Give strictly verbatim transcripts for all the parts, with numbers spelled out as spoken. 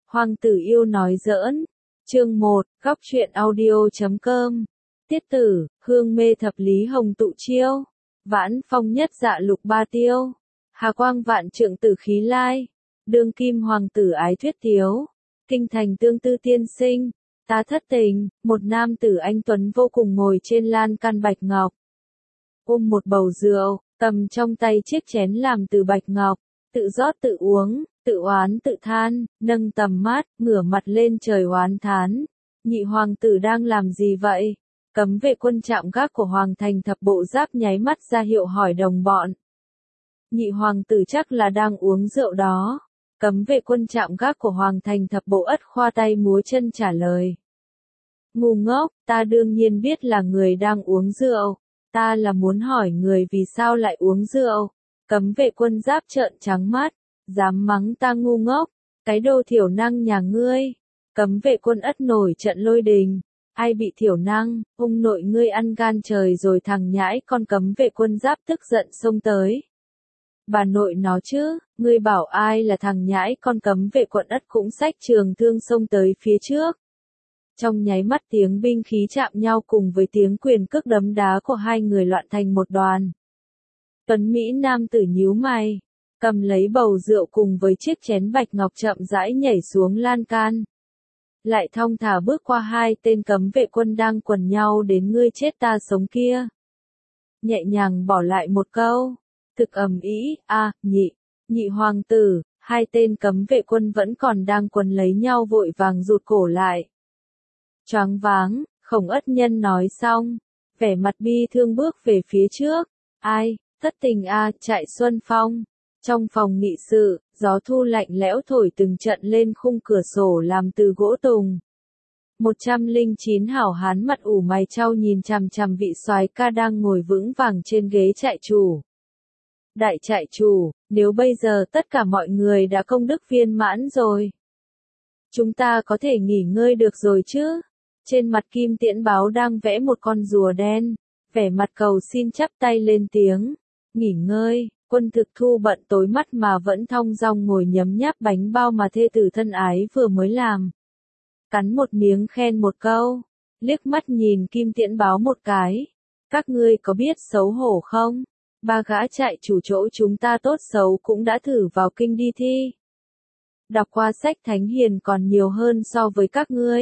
Hoàng tử yêu nói giỡn. Chương một, góc truyện audio chấm com. Tiết tử, hương mê thập lý hồng tụ chiêu. Vãn phong nhất dạ lục ba tiêu. Hà quang vạn trượng tử khí lai. Đương kim hoàng tử ái thuyết tiếu. Kinh thành tương tư tiên sinh. Ta thất tình, một nam tử anh tuấn vô cùng ngồi trên lan can bạch ngọc. Ôm một bầu rượu, cầm trong tay chiếc chén làm từ bạch ngọc. Tự rót tự uống, tự oán tự than, nâng tầm mắt, ngửa mặt lên trời oán thán. Nhị hoàng tử đang làm gì vậy? Cấm vệ quân trạm gác của hoàng thành thập bộ giáp nháy mắt ra hiệu hỏi đồng bọn. Nhị hoàng tử chắc là đang uống rượu đó. Cấm vệ quân trạm gác của hoàng thành thập bộ ất khoa tay múa chân trả lời. Ngu ngốc, ta đương nhiên biết là người đang uống rượu. Ta là muốn hỏi người vì sao lại uống rượu. Cấm vệ quân giáp trợn trắng mắt, dám mắng ta ngu ngốc, cái đồ thiểu năng nhà ngươi. Cấm vệ quân ất nổi trận lôi đình, ai bị thiểu năng, ông nội ngươi ăn gan trời rồi thằng nhãi con. Cấm vệ quân giáp tức giận xông tới. Bà nội nó chứ, ngươi bảo ai là thằng nhãi con. Cấm vệ quân ất cũng xách trường thương xông tới phía trước. Trong nháy mắt tiếng binh khí chạm nhau cùng với tiếng quyền cước đấm đá của hai người loạn thành một đoàn. Tuấn Mỹ nam tử nhíu mày, cầm lấy bầu rượu cùng với chiếc chén bạch ngọc chậm rãi nhảy xuống lan can. Lại thong thả bước qua hai tên cấm vệ quân đang quần nhau đến ngươi chết ta sống kia. Nhẹ nhàng bỏ lại một câu, thực ầm ĩ, a, nhị, nhị hoàng tử, hai tên cấm vệ quân vẫn còn đang quần lấy nhau vội vàng rụt cổ lại. Choáng váng, Khổng Ất Nhân nói xong, vẻ mặt bi thương bước về phía trước, ai? Thất tình a, chạy xuân phong. Trong phòng nghị sự, gió thu lạnh lẽo thổi từng trận lên khung cửa sổ làm từ gỗ tùng. một trăm lẻ chín hảo hán mặt ủ mày chau nhìn chằm chằm vị soái ca đang ngồi vững vàng trên ghế trại chủ. Đại trại chủ, nếu bây giờ tất cả mọi người đã công đức viên mãn rồi, chúng ta có thể nghỉ ngơi được rồi chứ? Trên mặt Kim Tiễn Báo đang vẽ một con rùa đen, vẻ mặt cầu xin chắp tay lên tiếng. Nghỉ ngơi, Quân Thực Thu bận tối mắt mà vẫn thong dong ngồi nhấm nháp bánh bao mà thê tử thân ái vừa mới làm. Cắn một miếng khen một câu, liếc mắt nhìn Kim Tiễn Báo một cái. Các ngươi có biết xấu hổ không? Ba gã trại chủ chỗ chúng ta tốt xấu cũng đã thử vào kinh đi thi. Đọc qua sách thánh hiền còn nhiều hơn so với các ngươi.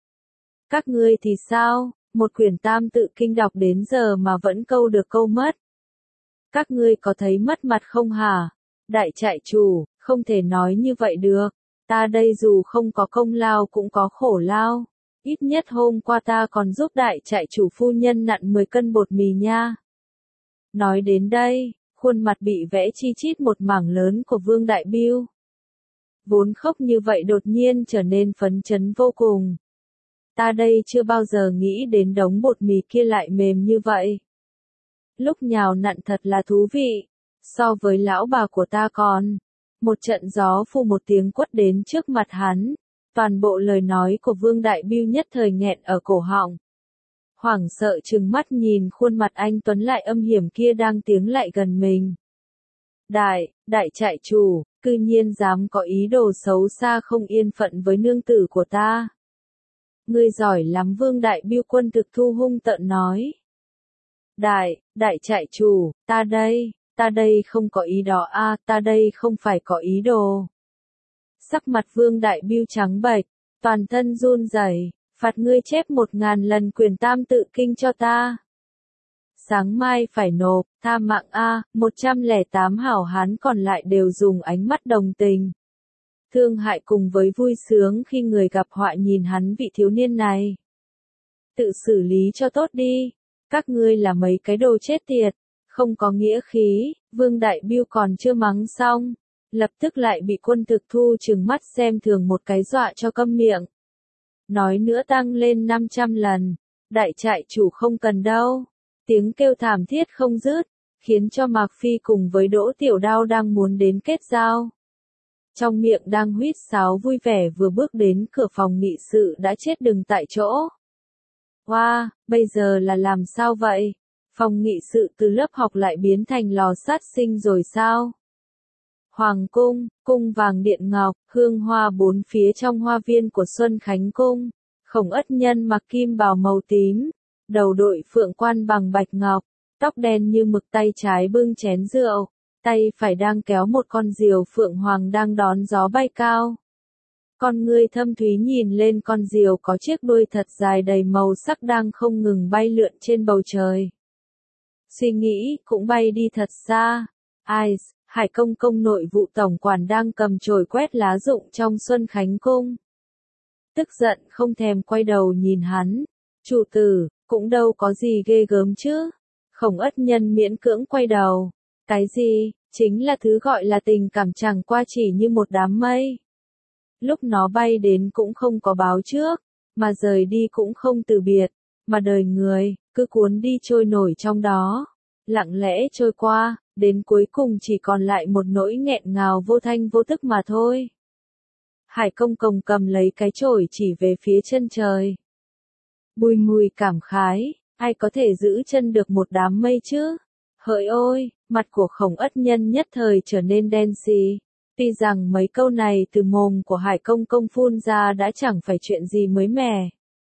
Các ngươi thì sao? Một quyển tam tự kinh đọc đến giờ mà vẫn câu được câu mất. Các ngươi có thấy mất mặt không hả? Đại trại chủ, không thể nói như vậy được. Ta đây dù không có công lao cũng có khổ lao. Ít nhất hôm qua ta còn giúp đại trại chủ phu nhân nặn mười cân bột mì nha. Nói đến đây, khuôn mặt bị vẽ chi chít một mảng lớn của Vương Đại Biêu. Vốn khóc như vậy đột nhiên trở nên phấn chấn vô cùng. Ta đây chưa bao giờ nghĩ đến đống bột mì kia lại mềm như vậy. Lúc nhào nặn thật là thú vị, so với lão bà của ta còn. Một trận gió phù một tiếng quất đến trước mặt hắn, toàn bộ lời nói của Vương Đại Biêu nhất thời nghẹn ở cổ họng. Hoảng sợ trừng mắt nhìn khuôn mặt anh tuấn lại âm hiểm kia đang tiến lại gần mình. Đại, đại trại chủ, cư nhiên dám có ý đồ xấu xa không yên phận với nương tử của ta. Ngươi giỏi lắm. Vương Đại Biêu Quân Thực Thu hung tợn nói. Đại, đại trại chủ, ta đây, ta đây không có ý đó a, ta đây không phải có ý đồ. Sắc mặt Vương Đại Biêu trắng bệch, toàn thân run rẩy, phạt ngươi chép một ngàn lần quyển tam tự kinh cho ta. Sáng mai phải nộp, tha mạng a, một trăm lẻ tám hảo hán còn lại đều dùng ánh mắt đồng tình. Thương hại cùng với vui sướng khi người gặp họa nhìn hắn vị thiếu niên này. Tự xử lý cho tốt đi. Các ngươi là mấy cái đồ chết tiệt, không có nghĩa khí. Vương Đại Biêu còn chưa mắng xong, lập tức lại bị Quân Thực Thu trừng mắt xem thường một cái dọa cho câm miệng. Nói nữa tăng lên năm trăm lần, đại trại chủ không cần đâu. Tiếng kêu thảm thiết không dứt, khiến cho Mạc Phi cùng với Đỗ Tiểu Đao đang muốn đến kết giao. Trong miệng đang huýt sáo vui vẻ vừa bước đến cửa phòng nghị sự đã chết đừng tại chỗ. Wow, bây giờ là làm sao vậy? Phòng nghị sự từ lớp học lại biến thành lò sát sinh rồi sao? Hoàng cung, cung vàng điện ngọc, hương hoa bốn phía trong hoa viên của Xuân Khánh Cung. Khổng Ất Nhân mặc kim bào màu tím, đầu đội phượng quan bằng bạch ngọc, tóc đen như mực, tay trái bưng chén rượu, tay phải đang kéo một con diều phượng hoàng đang đón gió bay cao. Con ngươi thâm thúy nhìn lên con diều có chiếc đuôi thật dài đầy màu sắc đang không ngừng bay lượn trên bầu trời. Suy nghĩ cũng bay đi thật xa. Ai, Hải Công Công nội vụ tổng quản đang cầm chổi quét lá rụng trong Xuân Khánh Cung. Tức giận không thèm quay đầu nhìn hắn. Chủ tử, cũng đâu có gì ghê gớm chứ. Khổng Ất Nhân miễn cưỡng quay đầu. Cái gì, chính là thứ gọi là tình cảm chẳng qua chỉ như một đám mây. Lúc nó bay đến cũng không có báo trước, mà rời đi cũng không từ biệt, mà đời người, cứ cuốn đi trôi nổi trong đó. Lặng lẽ trôi qua, đến cuối cùng chỉ còn lại một nỗi nghẹn ngào vô thanh vô tức mà thôi. Hải Công Công cầm lấy cái chổi chỉ về phía chân trời. Bùi ngùi cảm khái, ai có thể giữ chân được một đám mây chứ? Hỡi ôi, mặt của Khổng Ất Nhân nhất thời trở nên đen xì. Tuy rằng mấy câu này từ mồm của Hải Công Công phun ra đã chẳng phải chuyện gì mới mẻ.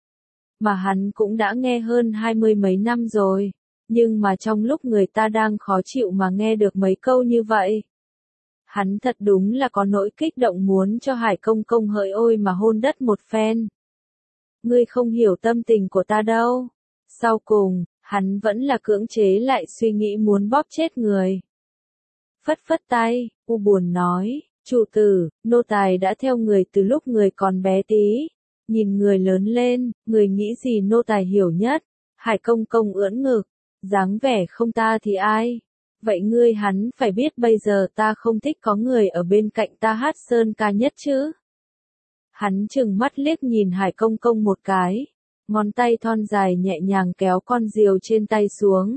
Mà hắn cũng đã nghe hơn hai mươi mấy năm rồi. Nhưng mà trong lúc người ta đang khó chịu mà nghe được mấy câu như vậy. Hắn thật đúng là có nỗi kích động muốn cho Hải Công Công hỡi ôi mà hôn đất một phen. Ngươi không hiểu tâm tình của ta đâu. Sau cùng, hắn vẫn là cưỡng chế lại suy nghĩ muốn bóp chết người. Phất phất tay, U buồn nói, chủ tử, nô tài đã theo người từ lúc người còn bé tí. Nhìn người lớn lên, người nghĩ gì nô tài hiểu nhất. Hải Công Công ưỡn ngực, dáng vẻ không ta thì ai. Vậy ngươi hắn phải biết bây giờ ta không thích có người ở bên cạnh ta hát sơn ca nhất chứ. Hắn chừng mắt liếc nhìn Hải Công Công một cái, ngón tay thon dài nhẹ nhàng kéo con diều trên tay xuống.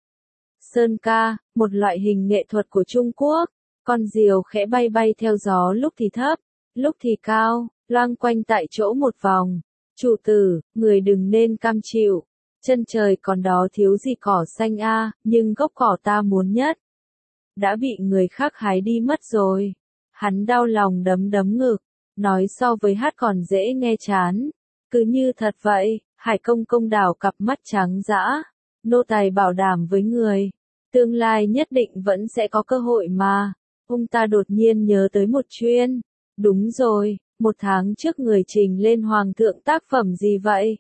Sơn ca, một loại hình nghệ thuật của Trung Quốc, con diều khẽ bay bay theo gió lúc thì thấp, lúc thì cao, loang quanh tại chỗ một vòng. Chủ tử, người đừng nên cam chịu, chân trời còn đó thiếu gì cỏ xanh a, nhưng gốc cỏ ta muốn nhất. Đã bị người khác hái đi mất rồi. Hắn đau lòng đấm đấm ngực, nói so với hát còn dễ nghe chán. Cứ như thật vậy, Hải Công Công đảo cặp mắt trắng dã. Nô tài bảo đảm với người, tương lai nhất định vẫn sẽ có cơ hội mà. Ông ta đột nhiên nhớ tới một chuyện. Đúng rồi, một tháng trước người trình lên Hoàng thượng tác phẩm gì vậy?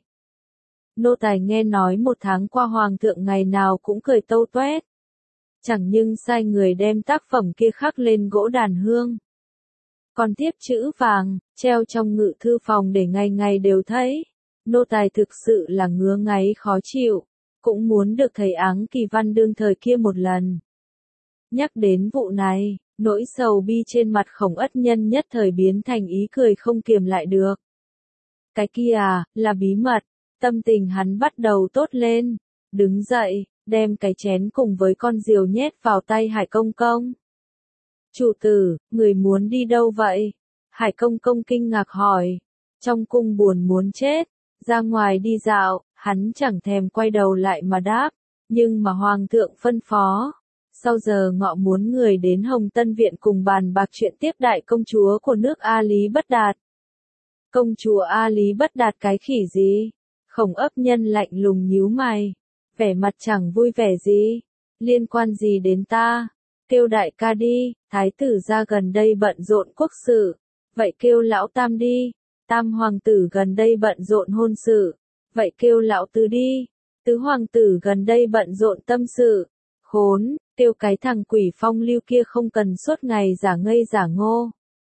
Nô tài nghe nói một tháng qua Hoàng thượng ngày nào cũng cười tâu toét. Chẳng nhưng sai người đem tác phẩm kia khắc lên gỗ đàn hương. Còn tiếp chữ vàng, treo trong ngự thư phòng để ngày ngày đều thấy. Nô tài thực sự là ngứa ngáy khó chịu, cũng muốn được thầy Áng Kỳ Văn đương thời kia một lần. Nhắc đến vụ này, nỗi sầu bi trên mặt Khổng Ất Nhân nhất thời biến thành ý cười không kiềm lại được. Cái kia à, là bí mật, tâm tình hắn bắt đầu tốt lên, đứng dậy, đem cái chén cùng với con diều nhét vào tay Hải Công Công. Chủ tử, người muốn đi đâu vậy? Hải Công Công kinh ngạc hỏi. Trong cung buồn muốn chết, ra ngoài đi dạo, hắn chẳng thèm quay đầu lại mà đáp. Nhưng mà Hoàng thượng phân phó. Sau giờ ngọ muốn người đến Hồng Tân Viện cùng bàn bạc chuyện tiếp đại công chúa của nước A Lý Bất Đạt. Công chúa A Lý Bất Đạt cái khỉ gì? Khổng Ất Nhân lạnh lùng nhíu mày. Vẻ mặt chẳng vui vẻ gì. Liên quan gì đến ta? Kêu đại ca đi, thái tử ra gần đây bận rộn quốc sự. Vậy kêu lão tam đi. Tam hoàng tử gần đây bận rộn hôn sự. Vậy kêu lão tứ đi. Tứ hoàng tử gần đây bận rộn tâm sự. Khốn, kêu cái thằng quỷ phong lưu kia không cần suốt ngày giả ngây giả ngô.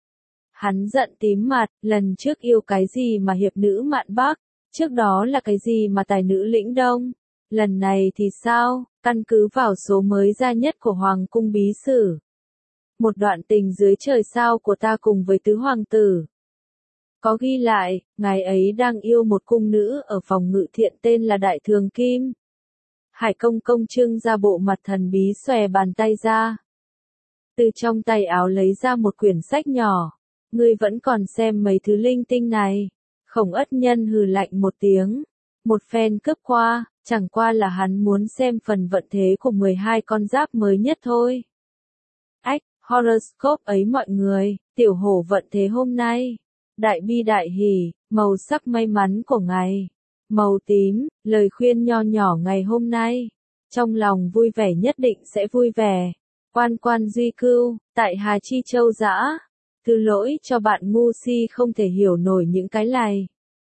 Hắn giận tím mặt, lần trước yêu cái gì mà hiệp nữ mạn Bắc, trước đó là cái gì mà tài nữ lĩnh Đông. Lần này thì sao, căn cứ vào số mới ra nhất của Hoàng cung bí sử. Một đoạn tình dưới trời sao của ta cùng với tứ hoàng tử. Có ghi lại, ngài ấy đang yêu một cung nữ ở phòng ngự thiện tên là Đại Thường Kim. Hải Công Công trưng ra bộ mặt thần bí xòe bàn tay ra. Từ trong tay áo lấy ra một quyển sách nhỏ. Ngươi vẫn còn xem mấy thứ linh tinh này. Khổng Ất Nhân hừ lạnh một tiếng. Một phen cướp qua, chẳng qua là hắn muốn xem phần vận thế của mười hai con giáp mới nhất thôi. Ách, Horoscope ấy mọi người, tiểu hổ vận thế hôm nay. Đại bi đại hỷ, màu sắc may mắn của ngày. Màu tím, lời khuyên nho nhỏ ngày hôm nay. Trong lòng vui vẻ nhất định sẽ vui vẻ. Quan quan duy cưu, tại Hà Chi Châu Dã. Thứ lỗi cho bạn ngu si không thể hiểu nổi những cái này.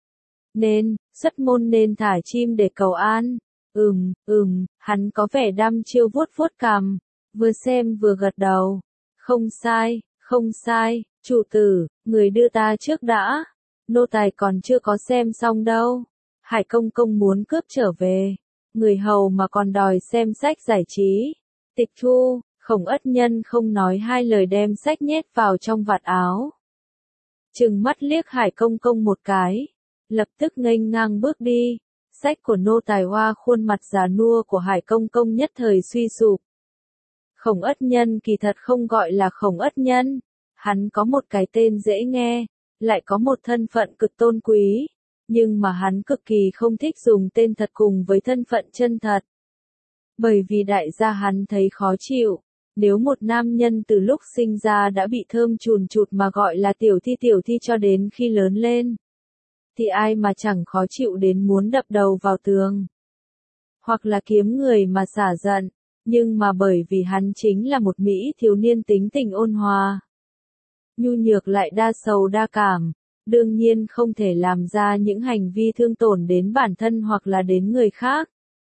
Nên, xuất môn nên thả chim để cầu an. Ừm, ừm, hắn có vẻ đăm chiêu vuốt vuốt cằm. Vừa xem vừa gật đầu. Không sai, không sai, chủ tử, người đưa ta trước đã. Nô tài còn chưa có xem xong đâu. Hải công công muốn cướp trở về. Người hầu mà còn đòi xem sách giải trí. Tịch thu, Khổng Ất Nhân không nói hai lời đem sách nhét vào trong vạt áo. Trừng mắt liếc Hải công công một cái. Lập tức nghênh ngang bước đi. Sách của nô tài hoa khuôn mặt già nua của Hải công công nhất thời suy sụp. Khổng Ất Nhân kỳ thật không gọi là Khổng Ất Nhân. Hắn có một cái tên dễ nghe, lại có một thân phận cực tôn quý. Nhưng mà hắn cực kỳ không thích dùng tên thật cùng với thân phận chân thật. Bởi vì đại gia hắn thấy khó chịu. Nếu một nam nhân từ lúc sinh ra đã bị thơm chùn chụt mà gọi là tiểu thi tiểu thi cho đến khi lớn lên. Thì ai mà chẳng khó chịu đến muốn đập đầu vào tường. Hoặc là kiếm người mà xả giận. Nhưng mà bởi vì hắn chính là một Mỹ thiếu niên tính tình ôn hòa. Nhu nhược lại đa sầu đa cảm. Đương nhiên không thể làm ra những hành vi thương tổn đến bản thân hoặc là đến người khác.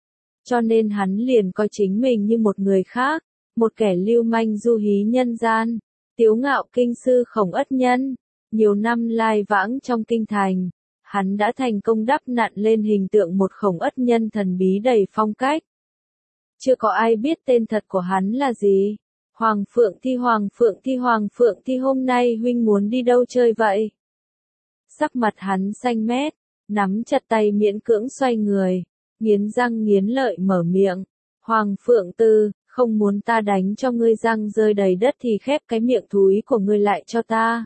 Cho nên hắn liền coi chính mình như một người khác. Một kẻ lưu manh du hí nhân gian. Tiếu ngạo kinh sư Khổng Ất Nhân. Nhiều năm lai vãng trong kinh thành. Hắn đã thành công đắp nặn lên hình tượng một Khổng Ất Nhân thần bí đầy phong cách. Chưa có ai biết tên thật của hắn là gì. Hoàng Phượng Thi Hoàng Phượng Thi Hoàng Phượng Thi hôm nay huynh muốn đi đâu chơi vậy? Sắc mặt hắn xanh mét, nắm chặt tay miễn cưỡng xoay người, nghiến răng nghiến lợi mở miệng. Hoàng Phượng Tư, không muốn ta đánh cho ngươi răng rơi đầy đất thì khép cái miệng thúi của ngươi lại cho ta.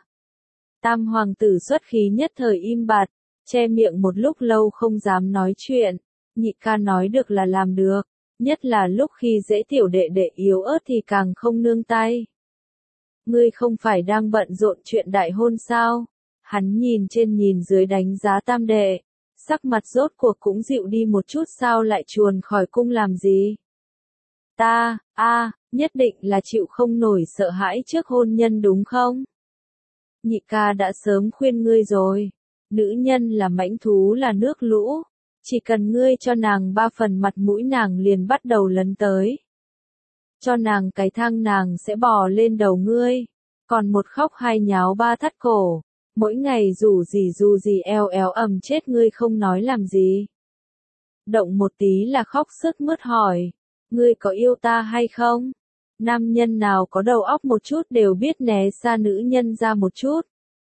Tam hoàng tử xuất khí nhất thời im bặt, che miệng một lúc lâu không dám nói chuyện. Nhị ca nói được là làm được. Nhất là lúc khi dễ tiểu đệ đệ yếu ớt thì càng không nương tay. Ngươi không phải đang bận rộn chuyện đại hôn sao? Hắn nhìn trên nhìn dưới đánh giá tam đệ. Sắc mặt rốt cuộc cũng dịu đi một chút sao lại chuồn khỏi cung làm gì? Ta, a, nhất định là chịu không nổi sợ hãi trước hôn nhân đúng không? Nhị ca đã sớm khuyên ngươi rồi. Nữ nhân là mãnh thú là nước lũ. Chỉ cần ngươi cho nàng ba phần mặt mũi nàng liền bắt đầu lấn tới. Cho nàng cái thang nàng sẽ bò lên đầu ngươi. Còn một khóc hai nháo ba thắt cổ. Mỗi ngày rủ gì dù gì eo éo ầm chết ngươi không nói làm gì. Động một tí là khóc sướt mướt hỏi. Ngươi có yêu ta hay không? Nam nhân nào có đầu óc một chút đều biết né xa nữ nhân ra một chút.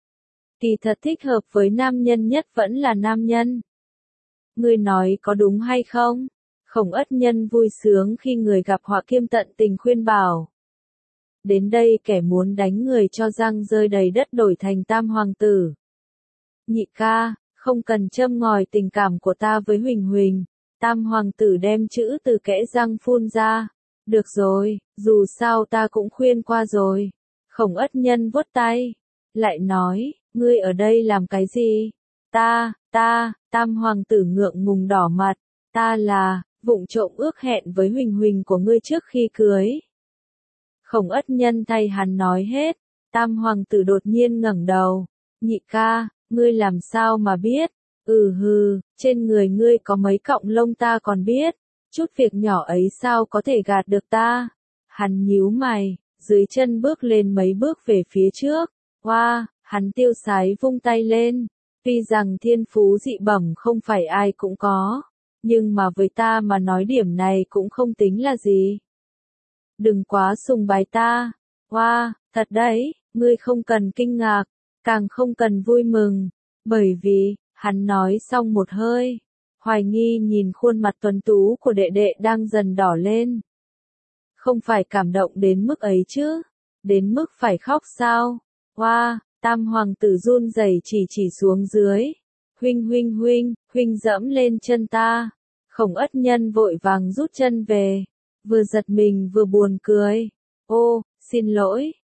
Kỳ thật thích hợp với nam nhân nhất vẫn là nam nhân. Ngươi nói có đúng hay không? Khổng Ất Nhân vui sướng khi người gặp họa kiêm tận tình khuyên bảo. Đến đây kẻ muốn đánh người cho răng rơi đầy đất đổi thành tam hoàng tử. Nhị ca, không cần châm ngòi tình cảm của ta với Huỳnh Huỳnh. Tam hoàng tử đem chữ từ kẽ răng phun ra. Được rồi, dù sao ta cũng khuyên qua rồi. Khổng Ất Nhân vuốt tay. Lại nói, ngươi ở đây làm cái gì? Ta, ta, tam hoàng tử ngượng ngùng đỏ mặt. Ta là, vụng trộm ước hẹn với Huỳnh Huỳnh của ngươi trước khi cưới. Khổng Ất Nhân thay hắn nói hết. Tam hoàng tử đột nhiên ngẩng đầu. Nhị ca, ngươi làm sao mà biết? Ừ hừ, trên người ngươi có mấy cọng lông ta còn biết. Chút việc nhỏ ấy sao có thể gạt được ta? Hắn nhíu mày, dưới chân bước lên mấy bước về phía trước. Hoa, wow, hắn tiêu sái vung tay lên. Tuy rằng thiên phú dị bẩm không phải ai cũng có. Nhưng mà với ta mà nói điểm này cũng không tính là gì. Đừng quá sùng bái ta. Hoa, wow, thật đấy, ngươi không cần kinh ngạc. Càng không cần vui mừng. Bởi vì, hắn nói xong một hơi. Hoài nghi nhìn khuôn mặt tuấn tú của đệ đệ đang dần đỏ lên. Không phải cảm động đến mức ấy chứ. Đến mức phải khóc sao? Hoa, wow, tam hoàng tử run rẩy chỉ chỉ xuống dưới. Huynh huynh huynh, huynh dẫm lên chân ta. Khổng Ất Nhân vội vàng rút chân về. Vừa giật mình vừa buồn cười. Ô, xin lỗi,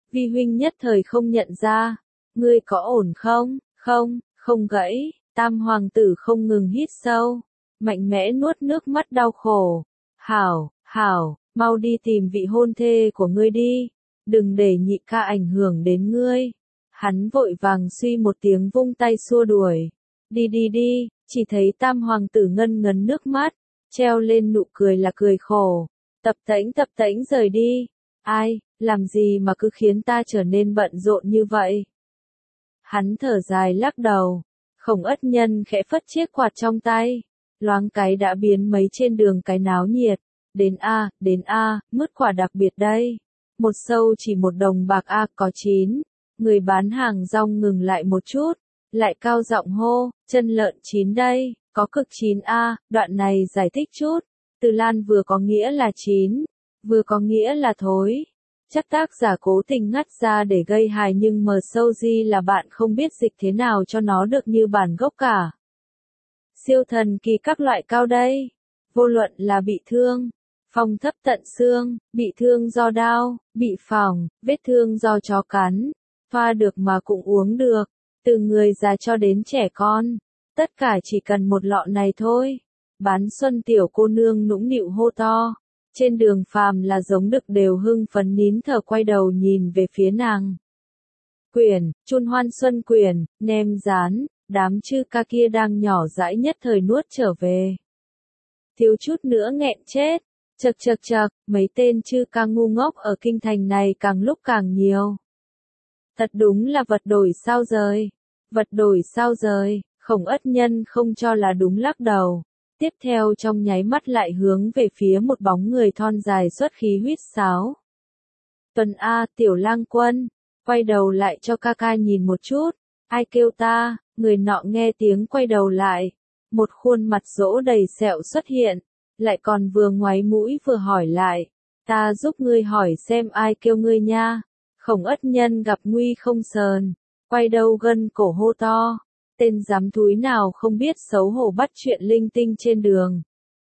Vi huynh nhất thời không nhận ra. Ngươi có ổn không? Không, không gãy. Tam hoàng tử không ngừng hít sâu, mạnh mẽ nuốt nước mắt đau khổ. Hảo, hảo, mau đi tìm vị hôn thê của ngươi đi, đừng để nhị ca ảnh hưởng đến ngươi. Hắn vội vàng suy một tiếng vung tay xua đuổi. Đi đi đi, chỉ thấy tam hoàng tử ngân ngấn nước mắt, treo lên nụ cười là cười khổ. Tập tễnh tập tễnh rời đi. Ai, làm gì mà cứ khiến ta trở nên bận rộn như vậy? Hắn thở dài lắc đầu. Khổng Ất Nhân khẽ phất chiếc quạt trong tay, loáng cái đã biến mấy trên đường cái náo nhiệt. Đến a, đến a, mứt quả đặc biệt đây. Một sâu chỉ một đồng bạc a, có chín. Người bán hàng rong ngừng lại một chút, lại cao giọng hô, chân lợn chín đây, có cực chín a. Đoạn này giải thích chút. Từ Lan vừa có nghĩa là chín, vừa có nghĩa là thối. Chắc tác giả cố tình ngắt ra để gây hài nhưng mờ sâu di là bạn không biết dịch thế nào cho nó được như bản gốc cả. Siêu thần kỳ các loại cao đây. Vô luận là bị thương, phong thấp tận xương, bị thương do đao, bị phỏng, vết thương do chó cắn, pha được mà cũng uống được, từ người già cho đến trẻ con. Tất cả chỉ cần một lọ này thôi. Bán xuân tiểu cô nương nũng nịu hô to. Trên đường phàm là giống đực đều hưng phấn nín thở quay đầu nhìn về phía nàng. Quyển, chun hoan xuân quyển, nem rán, đám chư ca kia đang nhỏ dãi nhất thời nuốt trở về. Thiếu chút nữa nghẹn chết, chật chật chật, mấy tên chư ca ngu ngốc ở kinh thành này càng lúc càng nhiều. Thật đúng là vật đổi sao rời, vật đổi sao rời, Khổng Ất Nhân không cho là đúng lắc đầu. Tiếp theo trong nháy mắt lại hướng về phía một bóng người thon dài xuất khí huýt sáo. Tuần A, tiểu lang quân, quay đầu lại cho ca ca nhìn một chút, ai kêu ta, người nọ nghe tiếng quay đầu lại. Một khuôn mặt rỗ đầy sẹo xuất hiện, lại còn vừa ngoáy mũi vừa hỏi lại, ta giúp ngươi hỏi xem ai kêu ngươi nha. Khổng Ất Nhân gặp nguy không sờn, quay đầu gân cổ hô to. Tên dám thúi nào không biết xấu hổ bắt chuyện linh tinh trên đường.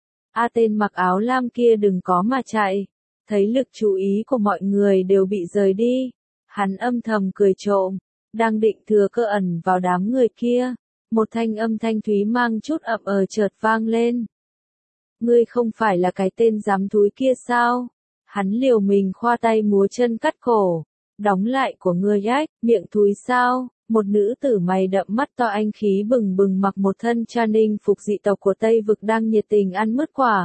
A tên mặc áo lam kia đừng có mà chạy. Thấy lực chú ý của mọi người đều bị rời đi. Hắn âm thầm cười trộm. Đang định thừa cơ ẩn vào đám người kia. Một thanh âm thanh thúy mang chút ậm ờ chợt vang lên. Ngươi không phải là cái tên dám thúi kia sao? Hắn liều mình khoa tay múa chân cắt cổ. Đóng lại của ngươi ách, miệng thúi sao? Một nữ tử mày đậm mắt to anh khí bừng bừng mặc một thân cha ninh phục dị tộc của Tây Vực đang nhiệt tình ăn mứt quả.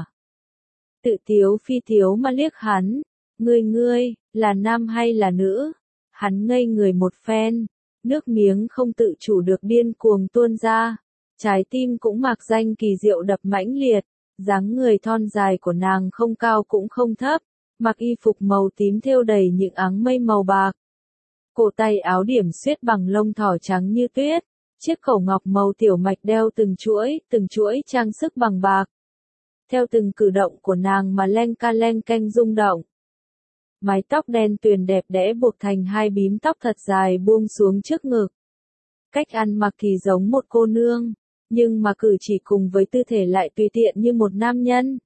Tự tiếu phi tiếu mà liếc hắn. Ngươi ngươi, là nam hay là nữ? Hắn ngây người một phen. Nước miếng không tự chủ được điên cuồng tuôn ra. Trái tim cũng mạc danh kỳ diệu đập mãnh liệt. Dáng người thon dài của nàng không cao cũng không thấp. Mặc y phục màu tím thêu đầy những áng mây màu bạc. Cổ tay áo điểm xuyết bằng lông thỏ trắng như tuyết, chiếc khẩu ngọc màu tiểu mạch đeo từng chuỗi, từng chuỗi trang sức bằng bạc. Theo từng cử động của nàng mà len ca len canh rung động. Mái tóc đen tuyền đẹp đẽ buộc thành hai bím tóc thật dài buông xuống trước ngực. Cách ăn mặc thì giống một cô nương, nhưng mà cử chỉ cùng với tư thể lại tùy tiện như một nam nhân.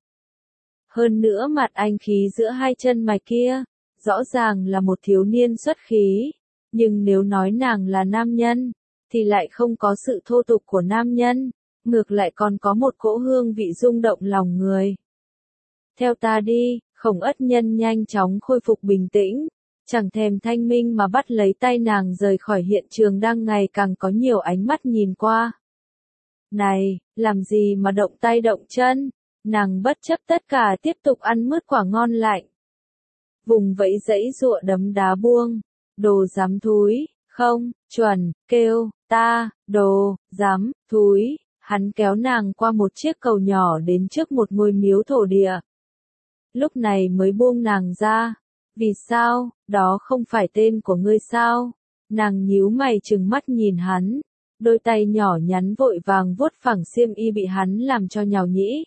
Hơn nữa mặt anh khí giữa hai chân mày kia, rõ ràng là một thiếu niên xuất khí. Nhưng nếu nói nàng là nam nhân, thì lại không có sự thô tục của nam nhân, ngược lại còn có một cỗ hương vị rung động lòng người. Theo ta đi, Khổng Ất Nhân nhanh chóng khôi phục bình tĩnh, chẳng thèm thanh minh mà bắt lấy tay nàng rời khỏi hiện trường đang ngày càng có nhiều ánh mắt nhìn qua. Này, làm gì mà động tay động chân, nàng bất chấp tất cả tiếp tục ăn mứt quả ngon lạnh. Vùng vẫy dãy giụa đấm đá buông. Đồ dám thúi, không, chuẩn, kêu, ta, đồ, dám, thúi. Hắn kéo nàng qua một chiếc cầu nhỏ đến trước một ngôi miếu thổ địa. Lúc này mới buông nàng ra. Vì sao, đó không phải tên của ngươi sao? Nàng nhíu mày trừng mắt nhìn hắn. Đôi tay nhỏ nhắn vội vàng vuốt phẳng xiêm y bị hắn làm cho nhàu nhĩ.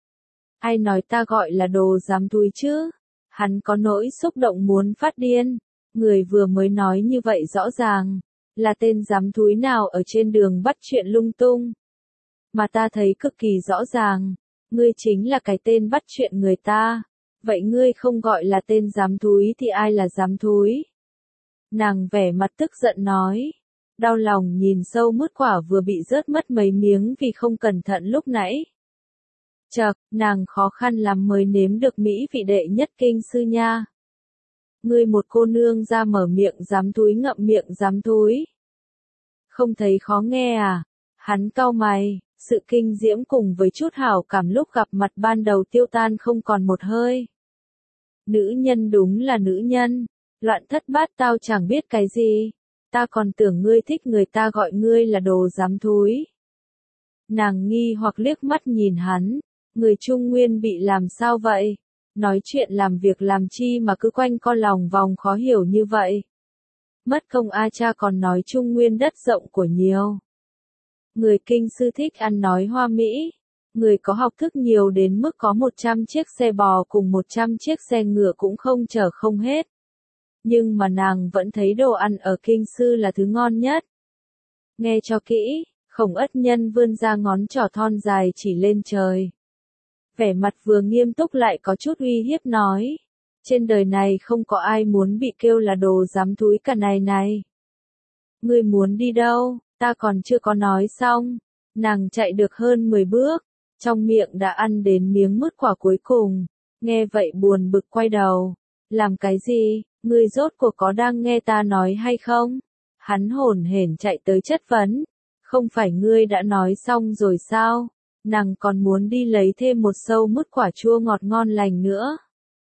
Ai nói ta gọi là đồ dám thúi chứ? Hắn có nỗi xúc động muốn phát điên. Người vừa mới nói như vậy rõ ràng, là tên dám thúi nào ở trên đường bắt chuyện lung tung. Mà ta thấy cực kỳ rõ ràng, ngươi chính là cái tên bắt chuyện người ta. Vậy ngươi không gọi là tên dám thúi thì ai là dám thúi? Nàng vẻ mặt tức giận nói. Đau lòng nhìn sâu mứt quả vừa bị rớt mất mấy miếng vì không cẩn thận lúc nãy. Chậc, nàng khó khăn lắm mới nếm được mỹ vị đệ nhất kinh sư nha. Ngươi một cô nương ra mở miệng dám thúi ngậm miệng dám thúi. Không thấy khó nghe à? Hắn cau mày, sự kinh diễm cùng với chút hảo cảm lúc gặp mặt ban đầu tiêu tan không còn một hơi. Nữ nhân đúng là nữ nhân, loạn thất bát tao chẳng biết cái gì, ta còn tưởng ngươi thích người ta gọi ngươi là đồ dám thúi. Nàng nghi hoặc liếc mắt nhìn hắn, người Trung Nguyên bị làm sao vậy? Nói chuyện làm việc làm chi mà cứ quanh co lòng vòng khó hiểu như vậy. Mất công a cha còn nói Trung Nguyên đất rộng của nhiều. Người kinh sư thích ăn nói hoa mỹ, người có học thức nhiều đến mức có một trăm chiếc xe bò cùng một trăm chiếc xe ngựa cũng không chở không hết. Nhưng mà nàng vẫn thấy đồ ăn ở kinh sư là thứ ngon nhất. Nghe cho kỹ, Khổng Ất Nhân vươn ra ngón trỏ thon dài chỉ lên trời. Vẻ mặt vừa nghiêm túc lại có chút uy hiếp nói. Trên đời này không có ai muốn bị kêu là đồ dám thúi cả này này. Ngươi muốn đi đâu, ta còn chưa có nói xong. Nàng chạy được hơn mười bước, trong miệng đã ăn đến miếng mứt quả cuối cùng. Nghe vậy buồn bực quay đầu. Làm cái gì, ngươi rốt cuộc có đang nghe ta nói hay không? Hắn hổn hển chạy tới chất vấn. Không phải ngươi đã nói xong rồi sao? Nàng còn muốn đi lấy thêm một sâu mứt quả chua ngọt ngon lành nữa.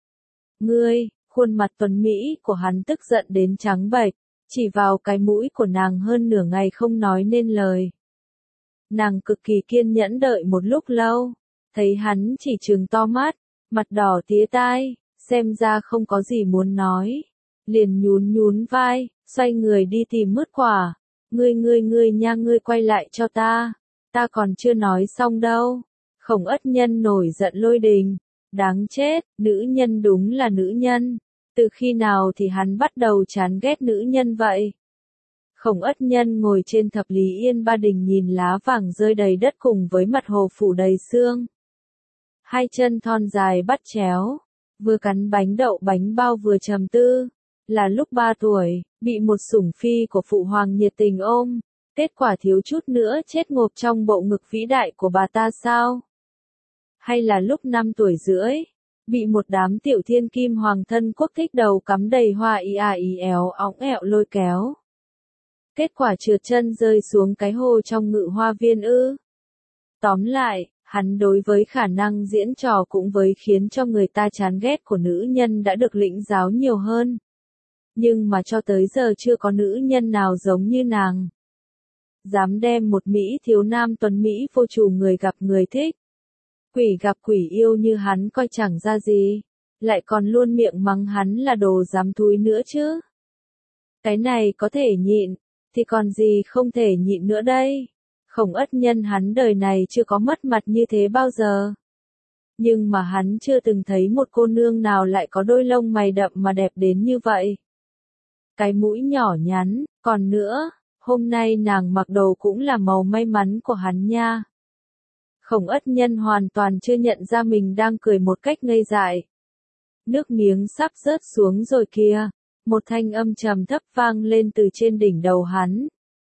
Ngươi, khuôn mặt tuấn Mỹ của hắn tức giận đến trắng bệch, chỉ vào cái mũi của nàng hơn nửa ngày không nói nên lời. Nàng cực kỳ kiên nhẫn đợi một lúc lâu, thấy hắn chỉ trừng to mắt, mặt đỏ tía tai, xem ra không có gì muốn nói. Liền nhún nhún vai, xoay người đi tìm mứt quả. Ngươi ngươi ngươi nha ngươi quay lại cho ta, ta còn chưa nói xong đâu. Khổng Ất Nhân nổi giận lôi đình. Đáng chết, nữ nhân đúng là nữ nhân. Từ khi nào thì hắn bắt đầu chán ghét nữ nhân vậy? Khổng Ất Nhân ngồi trên thập lý yên ba đình nhìn lá vàng rơi đầy đất cùng với mặt hồ phủ đầy sương. Hai chân thon dài bắt chéo, vừa cắn bánh đậu bánh bao vừa trầm tư. Là lúc ba tuổi, bị một sủng phi của phụ hoàng nhiệt tình ôm, kết quả thiếu chút nữa chết ngộp trong bộ ngực vĩ đại của bà ta sao? Hay là lúc năm tuổi rưỡi, bị một đám tiểu thiên kim hoàng thân quốc thích đầu cắm đầy hoa y à y éo óng ẹo lôi kéo. Kết quả trượt chân rơi xuống cái hồ trong ngự hoa viên ư. Tóm lại, hắn đối với khả năng diễn trò cũng với khiến cho người ta chán ghét của nữ nhân đã được lĩnh giáo nhiều hơn. Nhưng mà cho tới giờ chưa có nữ nhân nào giống như nàng. Dám đem một Mỹ thiếu nam tuấn Mỹ vô chủ người gặp người thích. Quỷ gặp quỷ yêu như hắn coi chẳng ra gì. Lại còn luôn miệng mắng hắn là đồ dám thúi nữa chứ. Cái này có thể nhịn, thì còn gì không thể nhịn nữa đây. Khổng Ất Nhân hắn đời này chưa có mất mặt như thế bao giờ. Nhưng mà hắn chưa từng thấy một cô nương nào lại có đôi lông mày đậm mà đẹp đến như vậy. Cái mũi nhỏ nhắn, còn nữa, hôm nay nàng mặc đồ cũng là màu may mắn của hắn nha. Khổng Ất Nhân hoàn toàn chưa nhận ra mình đang cười một cách ngây dại. Nước miếng sắp rớt xuống rồi kìa, một thanh âm trầm thấp vang lên từ trên đỉnh đầu hắn.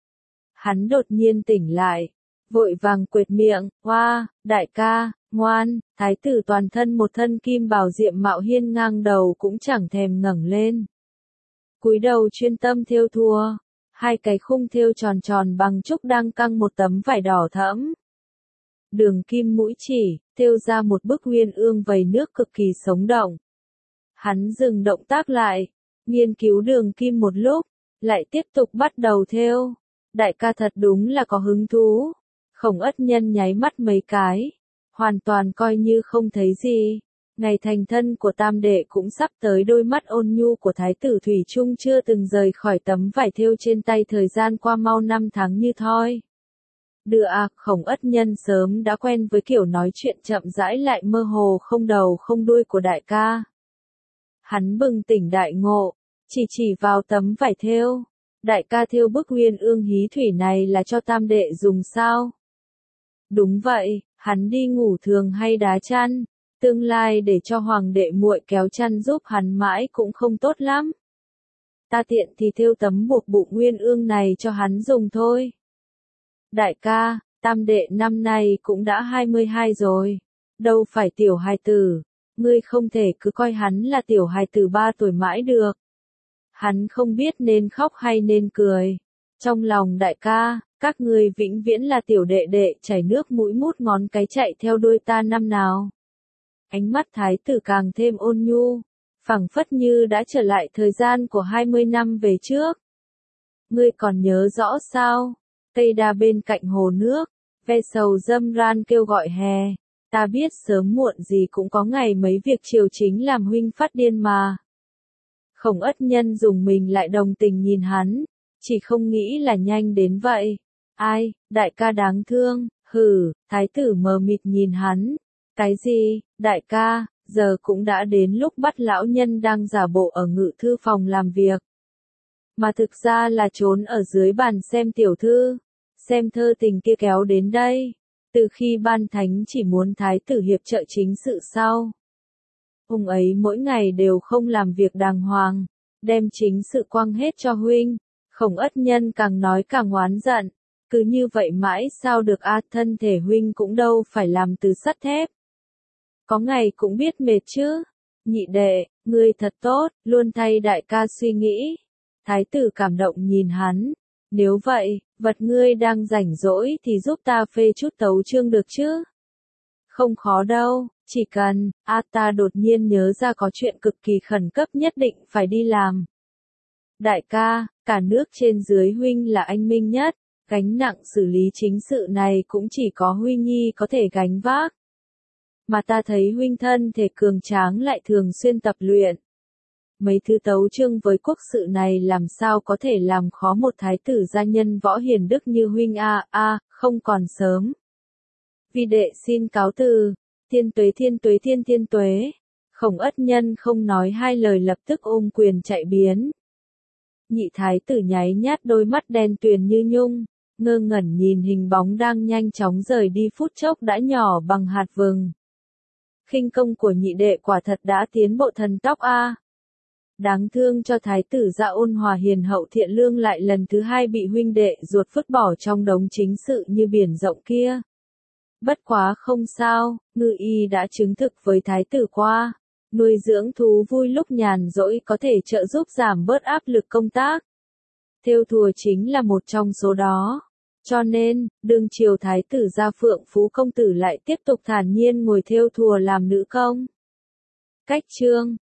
Hắn đột nhiên tỉnh lại, vội vàng quệt miệng, hoa, đại ca, ngoan, thái tử toàn thân một thân kim bào diệm mạo hiên ngang đầu cũng chẳng thèm ngẩng lên. Cúi đầu chuyên tâm thêu thùa, hai cái khung thêu tròn tròn bằng trúc đang căng một tấm vải đỏ thẫm. Đường kim mũi chỉ, thêu ra một bức uyên ương vầy nước cực kỳ sống động. Hắn dừng động tác lại, nghiên cứu đường kim một lúc, lại tiếp tục bắt đầu thêu. Đại ca thật đúng là có hứng thú. Khổng Ất Nhân nháy mắt mấy cái, hoàn toàn coi như không thấy gì. Ngày thành thân của tam đệ cũng sắp tới, đôi mắt ôn nhu của thái tử thủy chung chưa từng rời khỏi tấm vải thêu trên tay, thời gian qua mau năm tháng như thoi. Đưa à, Khổng Ất Nhân sớm đã quen với kiểu nói chuyện chậm rãi lại mơ hồ không đầu không đuôi của đại ca. Hắn bừng tỉnh đại ngộ, chỉ chỉ vào tấm vải thêu. Đại ca thêu bức uyên ương hí thủy này là cho tam đệ dùng sao? Đúng vậy, hắn đi ngủ thường hay đá chăn, tương lai để cho hoàng đệ muội kéo chăn giúp hắn mãi cũng không tốt lắm. ta tiện thì thêu tấm buộc bụng nguyên ương này cho hắn dùng thôi. Đại ca, tam đệ năm nay cũng đã hai mươi hai rồi, đâu phải tiểu hài tử, ngươi không thể cứ coi hắn là tiểu hài tử ba tuổi mãi được. Hắn không biết nên khóc hay nên cười. Trong lòng đại ca, các ngươi vĩnh viễn là tiểu đệ đệ chảy nước mũi mút ngón cái chạy theo đuôi ta năm nào. Ánh mắt thái tử càng thêm ôn nhu, phảng phất như đã trở lại thời gian của hai mươi năm về trước. Ngươi còn nhớ rõ sao? Cây đa bên cạnh hồ nước, ve sầu dâm ran kêu gọi hè. Ta biết sớm muộn gì cũng có ngày mấy việc triều chính làm huynh phát điên mà. Khổng Ất Nhân dùng mình lại đồng tình nhìn hắn, chỉ không nghĩ là nhanh đến vậy. Ai, đại ca đáng thương, hừ, thái tử mờ mịt nhìn hắn. Cái gì, đại ca, giờ cũng đã đến lúc bắt lão nhân đang giả bộ ở ngự thư phòng làm việc. Mà thực ra là trốn ở dưới bàn xem tiểu thư, xem thơ tình kia kéo đến đây. Từ khi ban thánh chỉ muốn thái tử hiệp trợ chính sự sau. Ông ấy mỗi ngày đều không làm việc đàng hoàng, đem chính sự quăng hết cho huynh. Khổng Ất Nhân càng nói càng oán giận, cứ như vậy mãi sao được a, thân thể huynh cũng đâu phải làm từ sắt thép. Có ngày cũng biết mệt chứ. Nhị đệ, ngươi thật tốt, luôn thay đại ca suy nghĩ. Thái tử cảm động nhìn hắn. Nếu vậy, vật ngươi đang rảnh rỗi thì giúp ta phê chút tấu chương được chứ? Không khó đâu, chỉ cần, a ta đột nhiên nhớ ra có chuyện cực kỳ khẩn cấp nhất định phải đi làm. Đại ca, cả nước trên dưới huynh là anh minh nhất, gánh nặng xử lý chính sự này cũng chỉ có Huy Nhi có thể gánh vác. Mà ta thấy huynh thân thể cường tráng lại thường xuyên tập luyện. Mấy thứ tấu chương với quốc sự này làm sao có thể làm khó một thái tử gia nhân võ hiền đức như huynh a a, không còn sớm. Vi đệ xin cáo từ, thiên tuế thiên tuế thiên thiên tuế. Khổng Ất Nhân không nói hai lời lập tức ôm quyền chạy biến. Nhị thái tử nháy nhát đôi mắt đen tuyền như nhung, ngơ ngẩn nhìn hình bóng đang nhanh chóng rời đi phút chốc đã nhỏ bằng hạt vừng. Khinh công của nhị đệ quả thật đã tiến bộ thần tốc a. Đáng thương cho thái tử gia ôn hòa hiền hậu thiện lương lại lần thứ hai bị huynh đệ ruột vứt bỏ trong đống chính sự như biển rộng kia. Bất quá không sao, ngự y đã chứng thực với thái tử qua, nuôi dưỡng thú vui lúc nhàn rỗi có thể trợ giúp giảm bớt áp lực công tác. Thêu thùa chính là một trong số đó. Cho nên, đương triều thái tử gia Phượng Phú công tử lại tiếp tục thản nhiên ngồi thêu thùa làm nữ công. Cách chương